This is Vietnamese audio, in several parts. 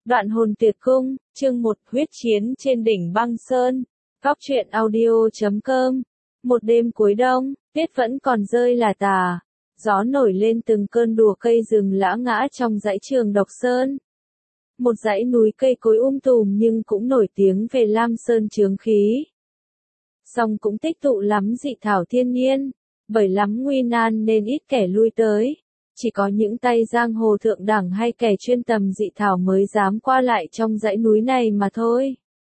Đoạn hồn tuyệt cung, chương 1, huyết chiến trên đỉnh băng sơn. Góc truyện audio.com. Một đêm cuối đông, tuyết vẫn còn rơi lả tả. Gió nổi lên từng cơn đùa cây rừng lã ngã trong dãy Trường Độc Sơn. Một dãy núi cây cối tùm nhưng cũng nổi tiếng về Lam Sơn chướng khí. Song cũng tích tụ lắm dị thảo thiên nhiên, bởi lắm nguy nan nên ít kẻ lui tới. Chỉ có những tay giang hồ thượng đẳng hay kẻ chuyên tầm dị thảo mới dám qua lại trong dãy núi này mà thôi.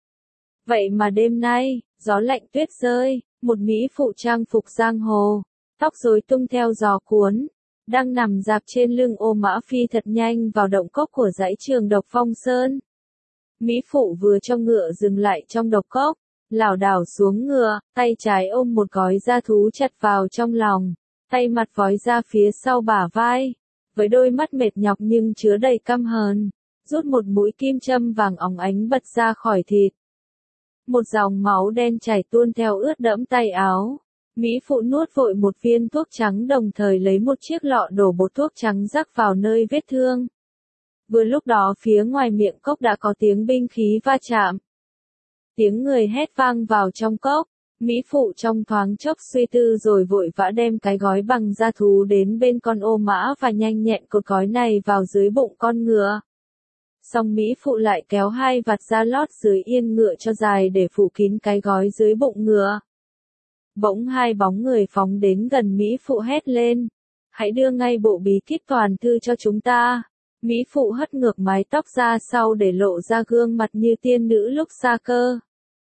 Vậy mà đêm nay, gió lạnh tuyết rơi, một mỹ phụ trang phục giang hồ, tóc rối tung theo gió cuốn, đang nằm dạp trên lưng ô mã phi thật nhanh vào động cốc của dãy Trường Độc Phong Sơn. Mỹ phụ vừa cho ngựa dừng lại trong độc cốc, lảo đảo xuống ngựa, tay trái ôm một gói da thú chặt vào trong lòng, tay mặt vói ra phía sau bả vai, với đôi mắt mệt nhọc nhưng chứa đầy căm hờn, rút một mũi kim châm vàng óng ánh bật ra khỏi thịt. Một dòng máu đen chảy tuôn theo ướt đẫm tay áo. Mỹ phụ nuốt vội một viên thuốc trắng đồng thời lấy một chiếc lọ đổ bột thuốc trắng rắc vào nơi vết thương. Vừa lúc đó phía ngoài miệng cốc đã có tiếng binh khí va chạm. Tiếng người hét vang vào trong cốc. Mỹ phụ trong thoáng chốc suy tư rồi vội vã đem cái gói bằng da thú đến bên con ô mã và nhanh nhẹn cột gói này vào dưới bụng con ngựa. Xong Mỹ phụ lại kéo hai vạt da lót dưới yên ngựa cho dài để phủ kín cái gói dưới bụng ngựa. Bỗng hai bóng người phóng đến gần Mỹ phụ hét lên. Hãy đưa ngay bộ bí kíp toàn thư cho chúng ta. Mỹ phụ hất ngược mái tóc ra sau để lộ ra gương mặt như tiên nữ lúc xa cơ.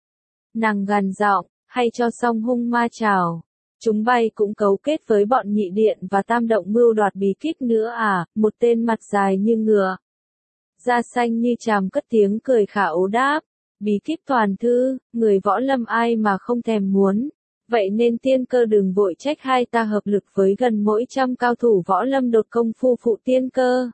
Nàng gằn giọng, hay cho xong hung ma chảo. Chúng bay cũng cấu kết với bọn Nhị Điện và Tam Động mưu đoạt bí kíp nữa à, một tên mặt dài như ngựa. Da xanh như chàm cất tiếng cười khả ố đáp. Bí kíp toàn thư, người võ lâm ai mà không thèm muốn. Vậy nên tiên cơ đừng vội trách hai ta hợp lực với gần mỗi trăm cao thủ võ lâm đột công phu phụ tiên cơ.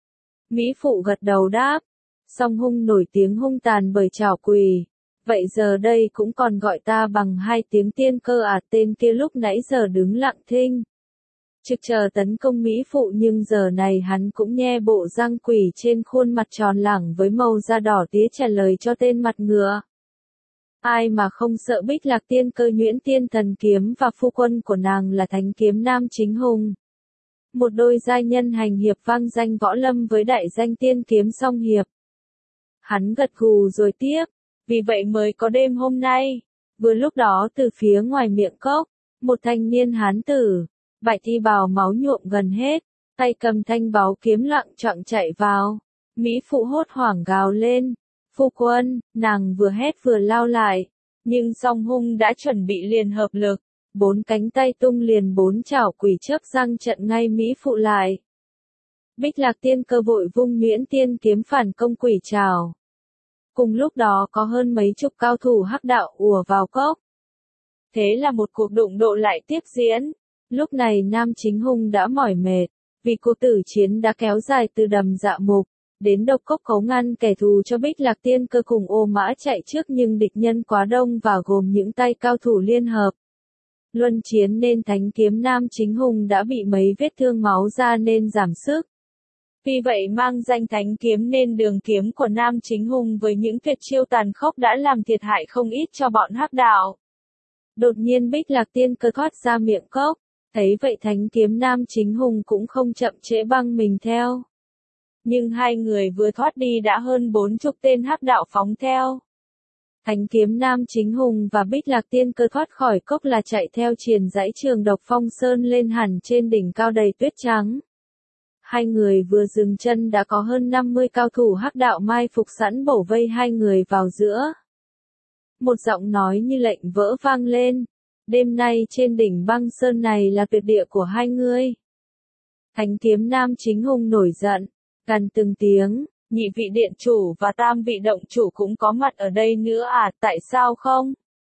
Mỹ phụ gật đầu đáp. Song hung nổi tiếng hung tàn bởi trảo quỷ. Vậy giờ đây cũng còn gọi ta bằng hai tiếng tiên cơ à, tên kia lúc nãy giờ đứng lặng thinh. Trực chờ tấn công Mỹ phụ nhưng giờ này hắn cũng nhe bộ răng quỷ trên khuôn mặt tròn lẳng với màu da đỏ tía trả lời cho tên mặt ngựa. Ai mà không sợ Bích Lạc tiên cơ nhuyễn tiên thần kiếm và phu quân của nàng là thánh kiếm nam chính hùng. Một đôi giai nhân hành hiệp vang danh võ lâm với đại danh tiên kiếm song hiệp. Hắn gật gù rồi tiếp. Vì vậy mới có đêm hôm nay. Vừa lúc đó từ phía ngoài miệng cốc, một thanh niên hán tử, vải thi bào máu nhuộm gần hết, tay cầm thanh báu kiếm lặng choạng chạy vào. Mỹ phụ hốt hoảng gào lên. Phu quân, nàng vừa hét vừa lao lại. Nhưng song hung đã chuẩn bị liền hợp lực. Bốn cánh tay tung liền bốn chảo quỷ chớp răng chặn ngay Mỹ phụ lại. Bích Lạc tiên cơ vội vung nhuyễn tiên kiếm phản công quỷ chảo. Cùng lúc đó có hơn mấy chục cao thủ hắc đạo ùa vào cốc. Thế là một cuộc đụng độ lại tiếp diễn. Lúc này nam chính hung đã mỏi mệt, vì cuộc tử chiến đã kéo dài từ đầm Dạ Mục đến độc cốc cấu ngăn kẻ thù cho Bích Lạc tiên cơ cùng ô mã chạy trước nhưng địch nhân quá đông và gồm những tay cao thủ liên hợp. Luân chiến nên thánh kiếm nam chính hung đã bị mấy vết thương máu ra nên giảm sức. Vì vậy mang danh thánh kiếm nên đường kiếm của nam chính hung với những tuyệt chiêu tàn khốc đã làm thiệt hại không ít cho bọn hắc đạo. Đột nhiên Bích Lạc tiên cơ thoát ra miệng cốc, thấy vậy thánh kiếm nam chính hung cũng không chậm trễ băng mình theo. Nhưng hai người vừa thoát đi đã hơn 40 tên hắc đạo phóng theo. Thánh kiếm nam chính hung và Bích Lạc tiên cơ thoát khỏi cốc là chạy theo triền dãy Trường Độc Phong Sơn lên hẳn trên đỉnh cao đầy tuyết trắng. Hai người vừa dừng chân đã có hơn 50 cao thủ hắc đạo mai phục sẵn bổ vây hai người vào giữa. Một giọng nói như lệnh vỡ vang lên. Đêm nay trên đỉnh băng sơn này là tuyệt địa của hai ngươi. Thánh kiếm nam chính hung nổi giận, gằn từng tiếng, nhị vị điện chủ và tam vị động chủ cũng có mặt ở đây nữa à, tại sao không?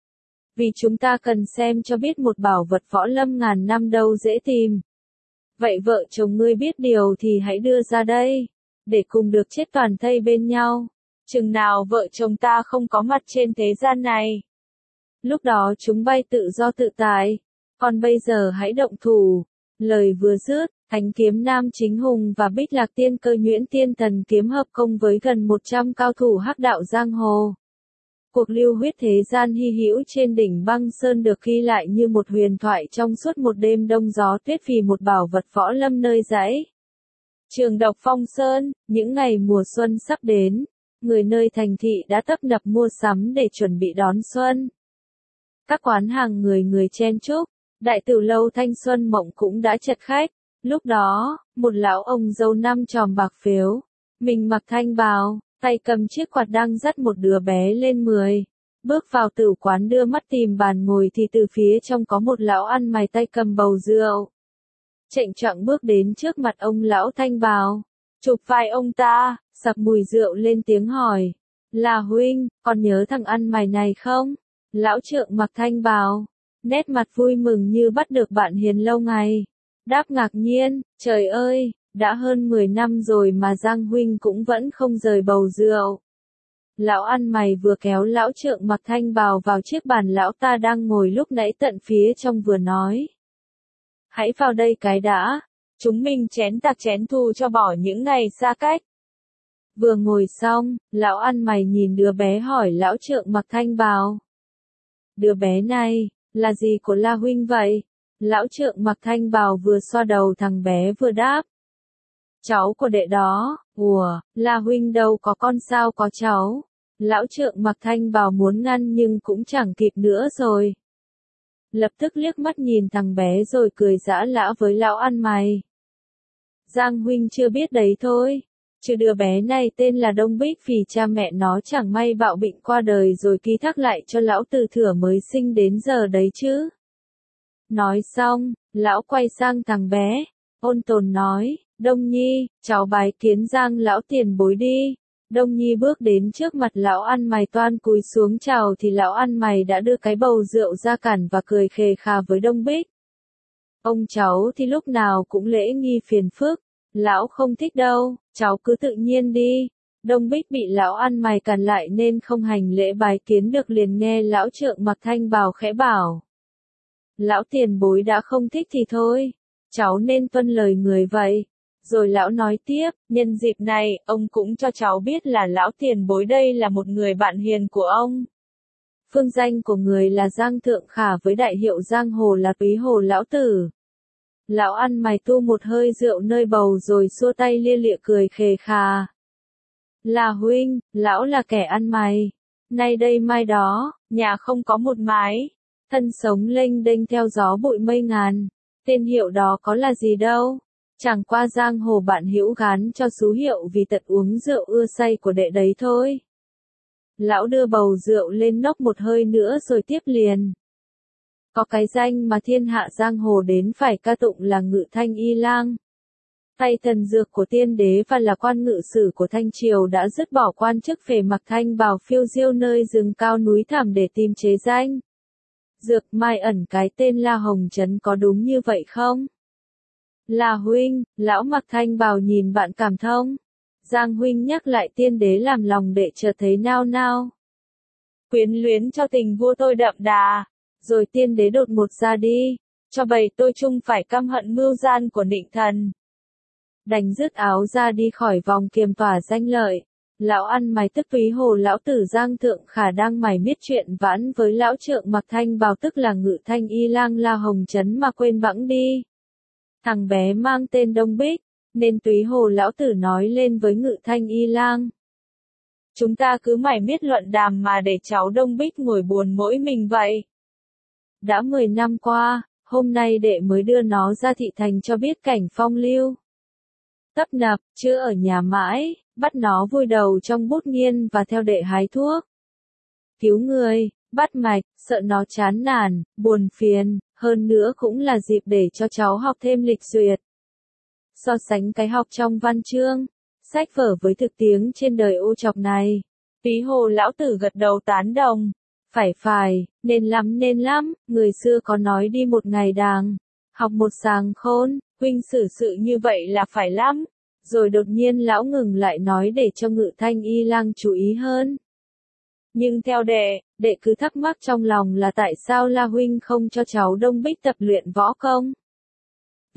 Vì chúng ta cần xem cho biết một bảo vật võ lâm ngàn năm đâu dễ tìm. Vậy vợ chồng ngươi biết điều thì hãy đưa ra đây, để cùng được chết toàn thây bên nhau. Chừng nào vợ chồng ta không có mặt trên thế gian này. Lúc đó chúng bay tự do tự tại, còn bây giờ hãy động thủ. Lời vừa dứt, Thánh kiếm Nam Chính Hùng và Bích Lạc Tiên Cơ Nhuyễn Tiên Thần kiếm hợp công với gần 100 cao thủ hắc đạo giang hồ. Cuộc lưu huyết thế gian hy hữu trên đỉnh băng sơn được ghi lại như một huyền thoại trong suốt một đêm đông gió tuyết vì một bảo vật võ lâm nơi dãy Trường Độc Phong Sơn. Những ngày mùa xuân sắp đến, người nơi thành thị đã tấp nập mua sắm để chuẩn bị đón xuân. Các quán hàng người người chen chúc, đại tiểu lâu Thanh Xuân Mộng cũng đã chật khách. Lúc đó, một lão ông râu năm chòm bạc phếu, mình mặc thanh bào, tay cầm chiếc quạt đang dắt một đứa bé lên 10. Bước vào tử quán đưa mắt tìm bàn ngồi thì từ phía trong có một lão ăn mày tay cầm bầu rượu. Chệnh choạng bước đến trước mặt ông lão thanh bào, chụp vai ông ta, sặc mùi rượu lên tiếng hỏi. Là huynh, còn nhớ thằng ăn mày này không? Lão trượng mặc thanh bào, nét mặt vui mừng như bắt được bạn hiền lâu ngày. Đáp ngạc nhiên, trời ơi, đã hơn 10 năm rồi mà Giang huynh cũng vẫn không rời bầu rượu. Lão ăn mày vừa kéo lão trượng mặc thanh bào vào chiếc bàn lão ta đang ngồi lúc nãy tận phía trong vừa nói. Hãy vào đây cái đã, chúng mình chén tạc chén thù cho bỏ những ngày xa cách. Vừa ngồi xong, lão ăn mày nhìn đứa bé hỏi lão trượng mặc thanh bào. Đứa bé này, là gì của La huynh vậy? Lão trượng mặc thanh bào vừa xoa đầu thằng bé vừa đáp. Cháu của đệ đó. Ủa, La huynh đâu có con sao có cháu. Lão trượng mặc thanh bào muốn ngăn nhưng cũng chẳng kịp nữa rồi. Lập tức liếc mắt nhìn thằng bé rồi cười giã lã với lão ăn mày. Giang huynh chưa biết đấy thôi. Chứ đứa bé này tên là Đông Bích vì cha mẹ nó chẳng may bạo bệnh qua đời rồi ký thác lại cho lão từ thuở mới sinh đến giờ đấy chứ. Nói xong, lão quay sang thằng bé, ôn tồn nói, Đông Nhi, cháu bái kiến Giang lão tiền bối đi. Đông Nhi bước đến trước mặt lão ăn mày toan cúi xuống chào thì lão ăn mày đã đưa cái bầu rượu ra cản và cười khề khà với Đông Bích. Ông cháu thì lúc nào cũng lễ nghi phiền phức, lão không thích đâu, cháu cứ tự nhiên đi. Đông Bích bị lão ăn mày cản lại nên không hành lễ bái kiến được liền nghe lão trượng mặc thanh bào khẽ bảo. Lão tiền bối đã không thích thì thôi, cháu nên tuân lời người vậy. Rồi lão nói tiếp, nhân dịp này, ông cũng cho cháu biết là lão tiền bối đây là một người bạn hiền của ông. Phương danh của người là Giang Thượng Khả với đại hiệu giang hồ là Túy Hồ lão tử. Lão ăn mày tu một hơi rượu nơi bầu rồi xua tay lia lịa cười khề khà. Là huynh, lão là kẻ ăn mày. Nay đây mai đó, nhà không có một mái. Thân sống lênh đênh theo gió bụi mây ngàn. Tên hiệu đó có là gì đâu. Chẳng qua giang hồ bạn hữu gán cho số hiệu vì tật uống rượu ưa say của đệ đấy thôi. Lão đưa bầu rượu lên nốc một hơi nữa rồi tiếp liền. Có cái danh mà thiên hạ giang hồ đến phải ca tụng là Ngự Thanh Y Lang. Tay thần dược của tiên đế và là quan ngự sử của Thanh Triều đã dứt bỏ quan chức về mặc thanh bào phiêu diêu nơi rừng cao núi thẳm để tìm chế danh. Dược mai ẩn cái tên La Hồng Trấn có đúng như vậy không? Là huynh, lão mặc thanh bào nhìn bạn cảm thông. Giang huynh nhắc lại tiên đế làm lòng đệ chợt thấy nao nao. Quyến luyến cho tình vua tôi đậm đà, rồi tiên đế đột ngột ra đi, cho bầy tôi chung phải căm hận mưu gian của Định Thần. Đành dứt áo ra đi khỏi vòng kiềm tỏa danh lợi. Lão ăn mày tức Túy Hồ lão tử Giang Thượng Khả đang mải miết chuyện vãn với lão trượng mặc thanh bào tức là Ngự Thanh Y Lang La Hồng Trấn mà quên bẵng đi. Thằng bé mang tên Đông Bích, nên Túy Hồ lão tử nói lên với Ngự Thanh Y Lang. Chúng ta cứ mải miết luận đàm mà để cháu Đông Bích ngồi buồn mỗi mình vậy. Đã 10 năm qua, hôm nay đệ mới đưa nó ra thị thành cho biết cảnh phong lưu. Tấp nập, chưa ở nhà mãi, bắt nó vùi đầu trong bút nghiên và theo đệ hái thuốc. Cứu người, bắt mạch, sợ nó chán nản, buồn phiền, hơn nữa cũng là dịp để cho cháu học thêm lịch duyệt. So sánh cái học trong văn chương, sách vở với thực tiếng trên đời ô trọc này. Túy Hồ lão tử gật đầu tán đồng. Phải, nên lắm, người xưa có nói đi một ngày đàng, học một sàng khôn, huynh xử sự như vậy là phải lắm. Rồi đột nhiên lão ngừng lại nói để cho Ngự Thanh Y Lang chú ý hơn. Nhưng theo đệ cứ thắc mắc trong lòng là tại sao La huynh không cho cháu Đông Bích tập luyện võ công.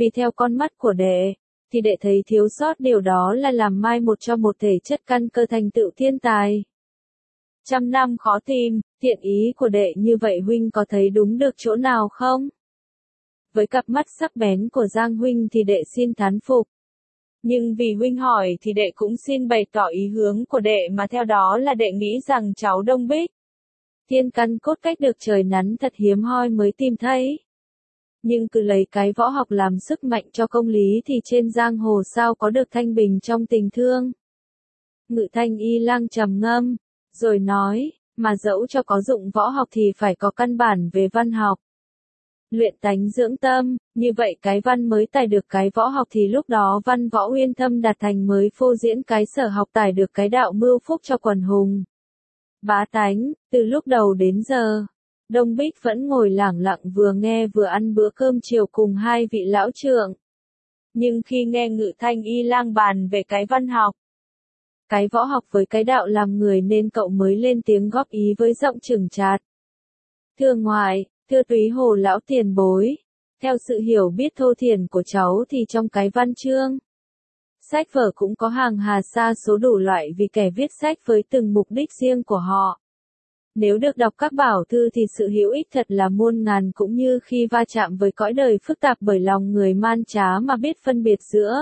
Vì theo con mắt của đệ, thì đệ thấy thiếu sót điều đó là làm mai một cho một thể chất căn cơ thành tựu thiên tài. Trăm năm khó tìm, thiện ý của đệ như vậy huynh có thấy đúng được chỗ nào không? Với cặp mắt sắc bén của Giang huynh thì đệ xin thán phục. Nhưng vì huynh hỏi thì đệ cũng xin bày tỏ ý hướng của đệ mà theo đó là đệ nghĩ rằng cháu Đông Bích. Thiên căn cốt cách được trời nắn thật hiếm hoi mới tìm thấy. Nhưng cứ lấy cái võ học làm sức mạnh cho công lý thì trên giang hồ sao có được thanh bình trong tình thương. Ngự Thanh Y Lang trầm ngâm, rồi nói, mà dẫu cho có dụng võ học thì phải có căn bản về văn học. Luyện tánh dưỡng tâm, như vậy cái văn mới tài được cái võ học thì lúc đó văn võ uyên thâm đạt thành mới phô diễn cái sở học tài được cái đạo mưu phúc cho quần hùng. Bá tánh, từ lúc đầu đến giờ, Đông Bích vẫn ngồi lẳng lặng vừa nghe vừa ăn bữa cơm chiều cùng hai vị lão trượng. Nhưng khi nghe Ngự Thanh Y Lang bàn về cái văn học, cái võ học với cái đạo làm người nên cậu mới lên tiếng góp ý với giọng chừng chát. Thưa ngoại, thưa túy Hồ lão tiền bối, theo sự hiểu biết thô thiển của cháu thì trong cái văn chương, sách vở cũng có hàng hà sa số đủ loại vì kẻ viết sách với từng mục đích riêng của họ. Nếu được đọc các bảo thư thì sự hữu ích thật là muôn ngàn cũng như khi va chạm với cõi đời phức tạp bởi lòng người man trá mà biết phân biệt giữa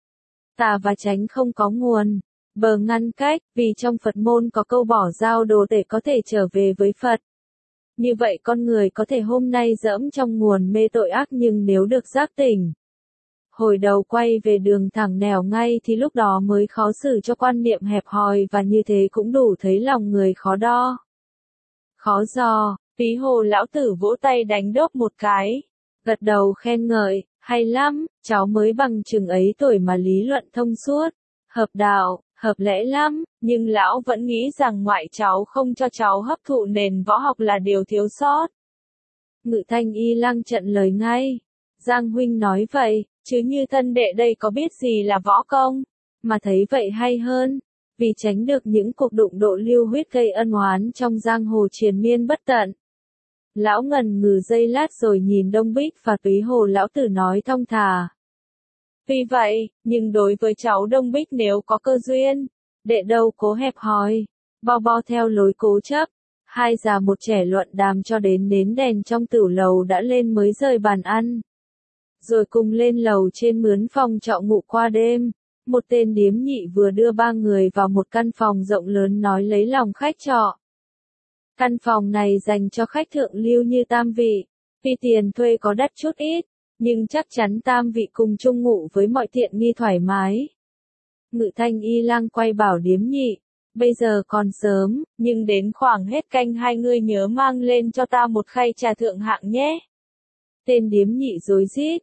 tà và chánh không có nguồn, bờ ngăn cách, vì trong Phật môn có câu bỏ giao đồ để có thể trở về với Phật. Như vậy con người có thể hôm nay dẫm trong nguồn mê tội ác nhưng nếu được giác tỉnh, hồi đầu quay về đường thẳng nẻo ngay thì lúc đó mới khó xử cho quan niệm hẹp hòi và như thế cũng đủ thấy lòng người khó đo. Khó dò, Túy Hồ lão tử vỗ tay đánh đốp một cái, gật đầu khen ngợi, hay lắm, cháu mới bằng chừng ấy tuổi mà lý luận thông suốt, hợp đạo, hợp lẽ lắm, nhưng lão vẫn nghĩ rằng ngoại cháu không cho cháu hấp thụ nền võ học là điều thiếu sót. Ngự Thanh Y Lang trận lời ngay, Giang huynh nói vậy, chứ như thân đệ đây có biết gì là võ công, mà thấy vậy hay hơn. Vì tránh được những cuộc đụng độ lưu huyết gây ân oán trong giang hồ triền miên bất tận. Lão ngần ngừ giây lát rồi nhìn Đông Bích và Túy Hồ lão tử nói thong thả. Vì vậy, nhưng đối với cháu Đông Bích nếu có cơ duyên, đệ đâu cố hẹp hòi, bo theo lối cố chấp. Hai già một trẻ luận đàm cho đến nến đèn trong tửu lầu đã lên mới rời bàn ăn. Rồi cùng lên lầu trên mướn phòng trọ ngụ qua đêm. Một tên điếm nhị vừa đưa ba người vào một căn phòng rộng lớn nói lấy lòng khách trọ. Căn phòng này dành cho khách thượng lưu như tam vị, vì tiền thuê có đắt chút ít, nhưng chắc chắn tam vị cùng chung ngụ với mọi tiện nghi thoải mái. Ngự Thanh Y Lang quay bảo điếm nhị, bây giờ còn sớm, nhưng đến khoảng hết canh hai ngươi nhớ mang lên cho ta một khay trà thượng hạng nhé. Tên điếm nhị rối rít.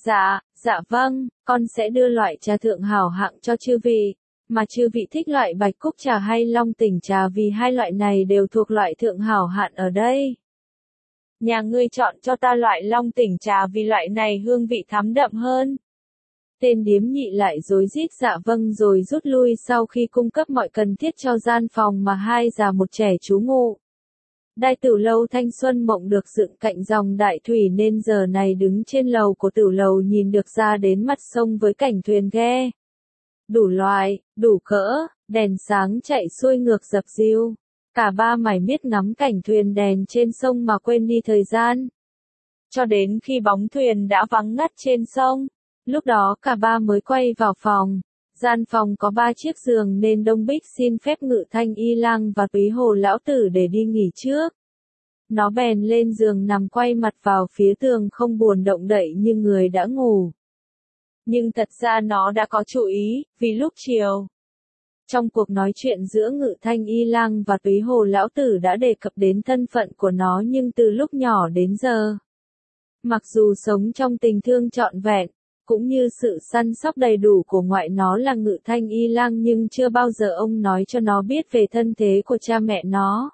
Dạ vâng, con sẽ đưa loại trà thượng hảo hạng cho chư vị, mà chư vị thích loại bạch cúc trà hay long tỉnh trà vì hai loại này đều thuộc loại thượng hảo hạng ở đây. Nhà ngươi chọn cho ta loại long tỉnh trà vì loại này hương vị thắm đậm hơn. Tên điếm nhị lại rối rít dạ vâng rồi rút lui sau khi cung cấp mọi cần thiết cho gian phòng mà hai già một trẻ trú ngụ. Đại tửu lâu Thanh Xuân Mộng được dựng cạnh dòng đại thủy nên giờ này đứng trên lầu của tửu lầu nhìn được ra đến mặt sông với cảnh thuyền ghe. Đủ loại, đủ cỡ, đèn sáng chạy xuôi ngược dập dìu. Cả ba mải miết ngắm cảnh thuyền đèn trên sông mà quên đi thời gian. Cho đến khi bóng thuyền đã vắng ngắt trên sông, lúc đó cả ba mới quay vào phòng. Gian phòng có 3 chiếc giường nên Đông Bích xin phép Ngự Thanh Y Lang và Túy Hồ lão tử để đi nghỉ trước. Nó bèn lên giường nằm quay mặt vào phía tường không buồn động đậy như người đã ngủ. Nhưng thật ra nó đã có chú ý, vì lúc chiều, trong cuộc nói chuyện giữa Ngự Thanh Y Lang và Túy Hồ lão tử đã đề cập đến thân phận của nó nhưng từ lúc nhỏ đến giờ, mặc dù sống trong tình thương trọn vẹn, cũng như sự săn sóc đầy đủ của ngoại nó là Ngự Thanh Y Lang nhưng chưa bao giờ ông nói cho nó biết về thân thế của cha mẹ nó.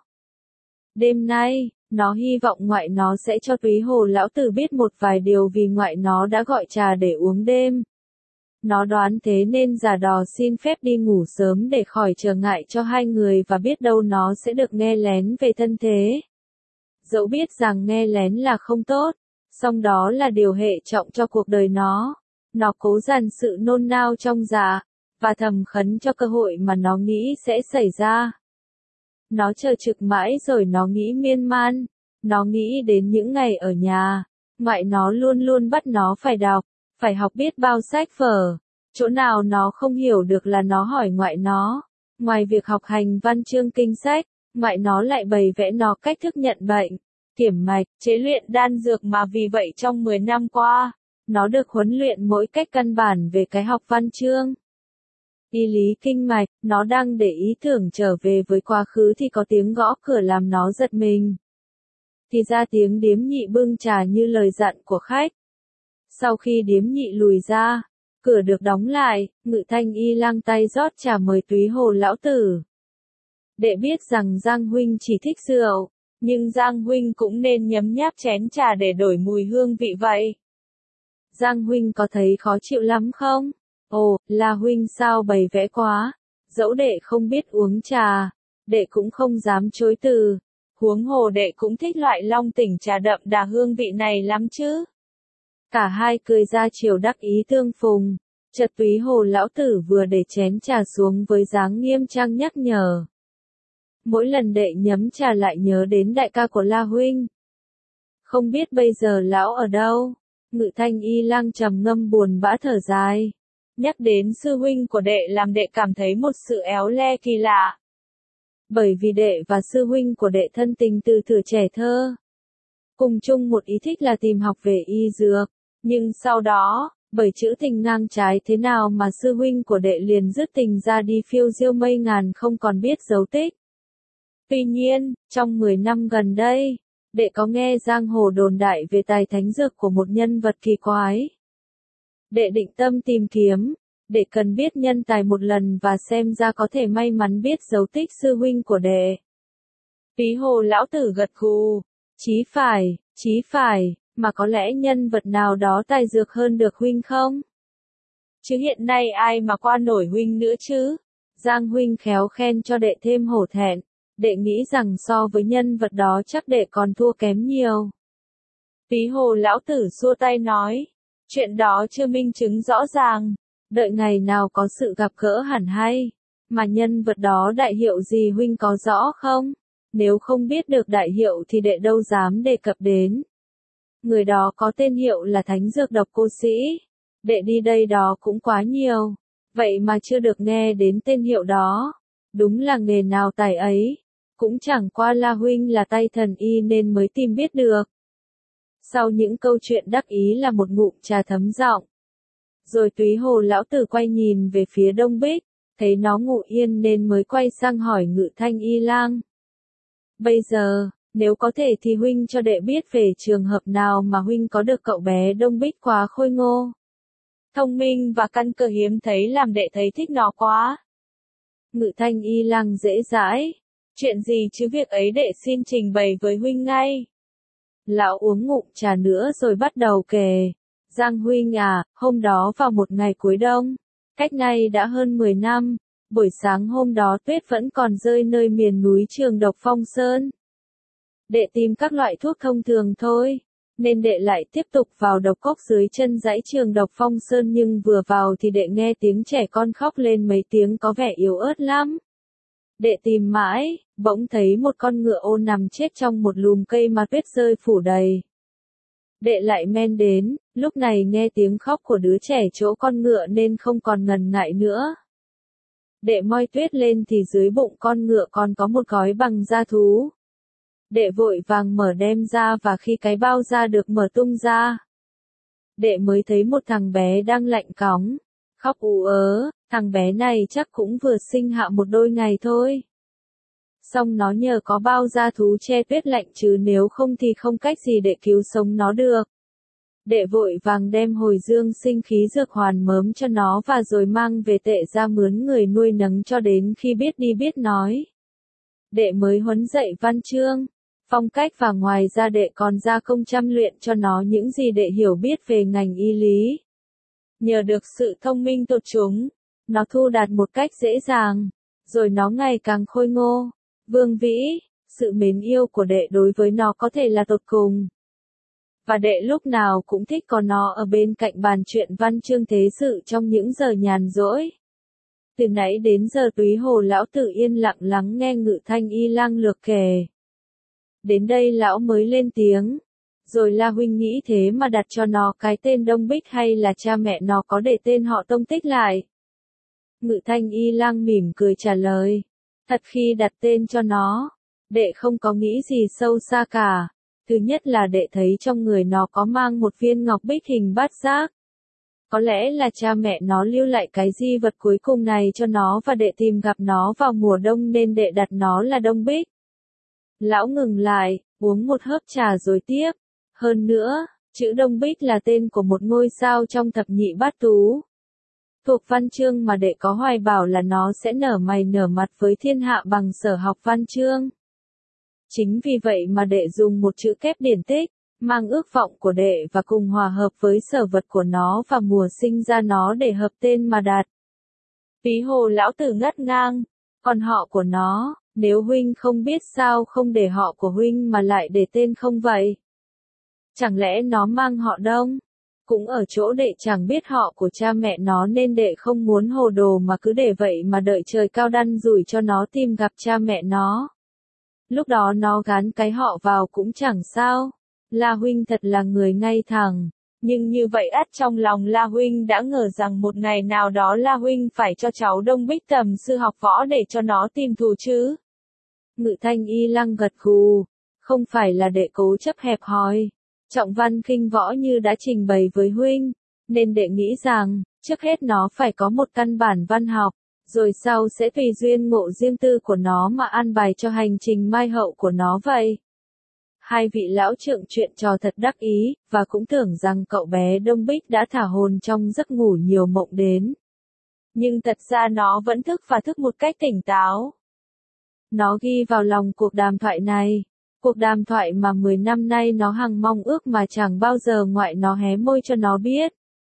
Đêm nay, nó hy vọng ngoại nó sẽ cho Túy Hồ lão tử biết một vài điều vì ngoại nó đã gọi trà để uống đêm. Nó đoán thế nên giả đò xin phép đi ngủ sớm để khỏi trở ngại cho hai người và biết đâu nó sẽ được nghe lén về thân thế. Dẫu biết rằng nghe lén là không tốt, Song đó là điều hệ trọng cho cuộc đời nó. Nó cố dằn sự nôn nao trong dạ, và thầm khấn cho cơ hội mà nó nghĩ sẽ xảy ra. Nó chờ trực mãi rồi nó nghĩ miên man. Nó nghĩ đến những ngày ở nhà. Ngoại nó luôn luôn bắt nó phải đọc, phải học biết bao sách vở. Chỗ nào nó không hiểu được là nó hỏi ngoại nó. Ngoài việc học hành văn chương kinh sách, ngoại nó lại bày vẽ nó cách thức nhận bệnh, kiểm mạch, chế luyện đan dược mà vì vậy trong 10 năm qua, nó được huấn luyện mỗi cách căn bản về cái học văn chương. Y lý kinh mạch, nó đang để ý tưởng trở về với quá khứ thì có tiếng gõ cửa làm nó giật mình. Thì ra tiếng điếm nhị bưng trà như lời dặn của khách. Sau khi điếm nhị lùi ra, cửa được đóng lại, Ngự Thanh Y lang tay rót trà mời Túy Hồ lão tử. Đệ biết rằng Giang huynh chỉ thích rượu, nhưng Giang huynh cũng nên nhấm nháp chén trà để đổi mùi hương vị vậy. Giang huynh có thấy khó chịu lắm không? Ồ, là huynh sao bày vẽ quá. Dẫu đệ không biết uống trà, đệ cũng không dám chối từ. Huống hồ đệ cũng thích loại Long Tỉnh trà đậm đà hương vị này lắm chứ. Cả hai cười ra chiều đắc ý tương phùng. Chợt Túy Hồ lão tử vừa để chén trà xuống với dáng nghiêm trang nhắc nhở. Mỗi lần đệ nhấm trà lại nhớ đến đại ca của La huynh. Không biết bây giờ lão ở đâu? Ngự Thanh Y lang trầm ngâm buồn bã thở dài. Nhắc đến sư huynh của đệ làm đệ cảm thấy một sự éo le kỳ lạ. Bởi vì đệ và sư huynh của đệ thân tình từ thuở trẻ thơ. Cùng chung một ý thích là tìm học về y dược. Nhưng sau đó, bởi chữ tình ngang trái thế nào mà sư huynh của đệ liền dứt tình ra đi phiêu diêu mây ngàn không còn biết dấu tích. Tuy nhiên, trong 10 năm gần đây, đệ có nghe giang hồ đồn đại về tài thánh dược của một nhân vật kỳ quái. Đệ định tâm tìm kiếm, đệ cần biết nhân tài một lần và xem ra có thể may mắn biết dấu tích sư huynh của đệ. Túy Hồ lão tử gật gù, chí phải, mà có lẽ nhân vật nào đó tài dược hơn được huynh không? Chứ hiện nay ai mà qua nổi huynh nữa chứ? Giang huynh khéo khen cho đệ thêm hổ thẹn, đệ nghĩ rằng so với nhân vật đó chắc đệ còn thua kém nhiều. Túy Hồ lão tử xua tay nói, chuyện đó chưa minh chứng rõ ràng, đợi ngày nào có sự gặp gỡ hẳn hay, mà nhân vật đó đại hiệu gì huynh có rõ không? Nếu không biết được đại hiệu thì đệ đâu dám đề cập đến. Người đó có tên hiệu là Thánh Dược Độc Cô Sĩ. Đệ đi đây đó cũng quá nhiều. Vậy mà chưa được nghe đến tên hiệu đó. Đúng là nghề nào tài ấy. Cũng chẳng qua La huynh là tay thần y nên mới tìm biết được. Sau những câu chuyện đắc ý là một ngụm trà thấm giọng. Rồi Túy Hồ lão tử quay nhìn về phía Đông Bích. Thấy nó ngủ yên nên mới quay sang hỏi Ngự Thanh Y lang. Bây giờ, nếu có thể thì huynh cho đệ biết về trường hợp nào mà huynh có được cậu bé Đông Bích quá khôi ngô. Thông minh và căn cơ hiếm thấy làm đệ thấy thích nó quá. Ngự Thanh Y lang dễ dãi. Chuyện gì chứ việc ấy đệ xin trình bày với huynh ngay. Lão uống ngụm trà nữa rồi bắt đầu kể. Giang huynh à, hôm đó vào một ngày cuối đông, cách nay đã hơn 10 năm, buổi sáng hôm đó tuyết vẫn còn rơi nơi miền núi Trường Độc Phong Sơn. Đệ tìm các loại thuốc thông thường thôi, nên đệ lại tiếp tục vào độc cốc dưới chân dãy Trường Độc Phong Sơn nhưng vừa vào thì đệ nghe tiếng trẻ con khóc lên mấy tiếng có vẻ yếu ớt lắm. Đệ tìm mãi, bỗng thấy một con ngựa ô nằm chết trong một lùm cây mà tuyết rơi phủ đầy. Đệ lại men đến, lúc này nghe tiếng khóc của đứa trẻ chỗ con ngựa nên không còn ngần ngại nữa. Đệ moi tuyết lên thì dưới bụng con ngựa còn có một gói bằng da thú. Đệ vội vàng mở đem ra và khi cái bao da được mở tung ra, đệ mới thấy một thằng bé đang lạnh cóng, khóc ú ớ, thằng bé này chắc cũng vừa sinh hạ một đôi ngày thôi. Xong nó nhờ có bao da thú che tuyết lạnh chứ nếu không thì không cách gì để cứu sống nó được. Đệ vội vàng đem hồi dương sinh khí dược hoàn mớm cho nó và rồi mang về tệ ra mướn người nuôi nấng cho đến khi biết đi biết nói. Đệ mới huấn dạy văn chương, phong cách và ngoài ra đệ còn ra công chăm luyện cho nó những gì đệ hiểu biết về ngành y lý. Nhờ được sự thông minh tột chúng, nó thu đạt một cách dễ dàng, rồi nó ngày càng khôi ngô, vương vĩ, sự mến yêu của đệ đối với nó có thể là tột cùng. Và đệ lúc nào cũng thích có nó ở bên cạnh bàn chuyện văn chương thế sự trong những giờ nhàn rỗi. Từ nãy đến giờ Túy Hồ lão tử yên lặng lắng nghe Ngự Thanh Y lang lược kể. Đến đây lão mới lên tiếng. Rồi La huynh nghĩ thế mà đặt cho nó cái tên Đông Bích hay là cha mẹ nó có để tên họ Tông Tích lại? Ngự Thanh Y lang mỉm cười trả lời. Thật khi đặt tên cho nó, đệ không có nghĩ gì sâu xa cả. Thứ nhất là đệ thấy trong người nó có mang một viên ngọc bích hình bát giác. Có lẽ là cha mẹ nó lưu lại cái di vật cuối cùng này cho nó và đệ tìm gặp nó vào mùa đông nên đệ đặt nó là Đông Bích. Lão ngừng lại, uống một hớp trà rồi tiếp. Hơn nữa, chữ Đông Bích là tên của một ngôi sao trong thập nhị bát tú. Thuộc văn chương mà đệ có hoài bảo là nó sẽ nở mày nở mặt với thiên hạ bằng sở học văn chương. Chính vì vậy mà đệ dùng một chữ kép điển tích, mang ước vọng của đệ và cùng hòa hợp với sở vật của nó và mùa sinh ra nó để hợp tên mà đặt. Túy Hồ lão tử ngắt ngang, còn họ của nó, nếu huynh không biết sao không để họ của huynh mà lại để tên không vậy? Chẳng lẽ nó mang họ Đông? Cũng ở chỗ đệ chẳng biết họ của cha mẹ nó nên đệ không muốn hồ đồ mà cứ để vậy mà đợi trời cao đăn rủi cho nó tìm gặp cha mẹ nó. Lúc đó nó gán cái họ vào cũng chẳng sao. La huynh thật là người ngay thẳng. Nhưng như vậy ắt trong lòng La huynh đã ngờ rằng một ngày nào đó La huynh phải cho cháu Đông Bích tầm sư học võ để cho nó tìm thù chứ. Ngự Thanh Y lăng gật gù. Không phải là đệ cố chấp hẹp hòi. Trọng văn khinh võ như đã trình bày với huynh. Nên đệ nghĩ rằng, trước hết nó phải có một căn bản văn học. Rồi sau sẽ tùy duyên ngộ riêng tư của nó mà an bài cho hành trình mai hậu của nó vậy. Hai vị lão trượng chuyện trò thật đắc ý, và cũng tưởng rằng cậu bé Đông Bích đã thả hồn trong giấc ngủ nhiều mộng đến. Nhưng thật ra nó vẫn thức và thức một cách tỉnh táo. Nó ghi vào lòng cuộc đàm thoại này. Cuộc đàm thoại mà 10 năm nay nó hằng mong ước mà chẳng bao giờ ngoại nó hé môi cho nó biết.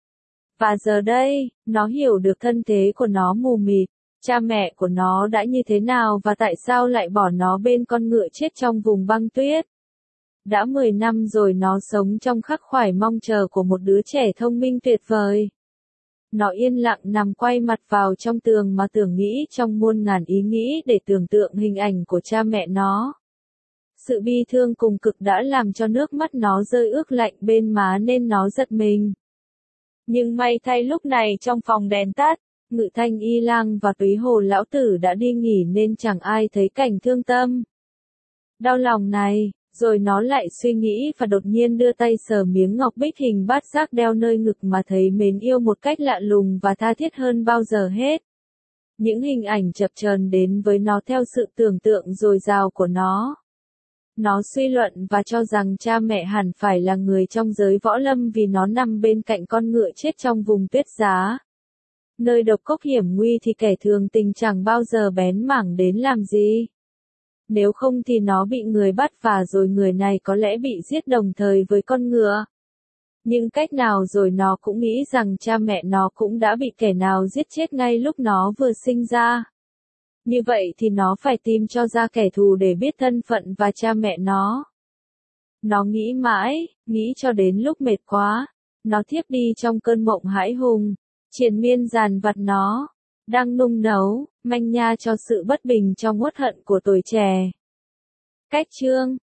Và giờ đây, nó hiểu được thân thế của nó mù mịt, cha mẹ của nó đã như thế nào và tại sao lại bỏ nó bên con ngựa chết trong vùng băng tuyết. Đã 10 năm rồi nó sống trong khắc khoải mong chờ của một đứa trẻ thông minh tuyệt vời. Nó yên lặng nằm quay mặt vào trong tường mà tưởng nghĩ trong muôn ngàn ý nghĩ để tưởng tượng hình ảnh của cha mẹ nó. Sự bi thương cùng cực đã làm cho nước mắt nó rơi ướt lạnh bên má nên nó giật mình. Nhưng may thay lúc này trong phòng đèn tắt, Ngự Thanh Y lang và Túy Hồ lão tử đã đi nghỉ nên chẳng ai thấy cảnh thương tâm. Đau lòng này, rồi nó lại suy nghĩ và đột nhiên đưa tay sờ miếng ngọc bích hình bát giác đeo nơi ngực mà thấy mến yêu một cách lạ lùng và tha thiết hơn bao giờ hết. Những hình ảnh chập chờn đến với nó theo sự tưởng tượng dồi dào của nó. Nó suy luận và cho rằng cha mẹ hẳn phải là người trong giới võ lâm vì nó nằm bên cạnh con ngựa chết trong vùng tuyết giá. Nơi độc cốc hiểm nguy thì kẻ thường tình chẳng bao giờ bén mảng đến làm gì. Nếu không thì nó bị người bắt và rồi người này có lẽ bị giết đồng thời với con ngựa. Nhưng cách nào rồi nó cũng nghĩ rằng cha mẹ nó cũng đã bị kẻ nào giết chết ngay lúc nó vừa sinh ra. Như vậy thì nó phải tìm cho ra kẻ thù để biết thân phận và cha mẹ nó. Nó nghĩ mãi, nghĩ cho đến lúc mệt quá. Nó thiếp đi trong cơn mộng hãi hùng. Triền miên dàn vặt nó. Đang nung nấu, manh nha cho sự bất bình trong uất hận của tuổi trẻ. Cách chương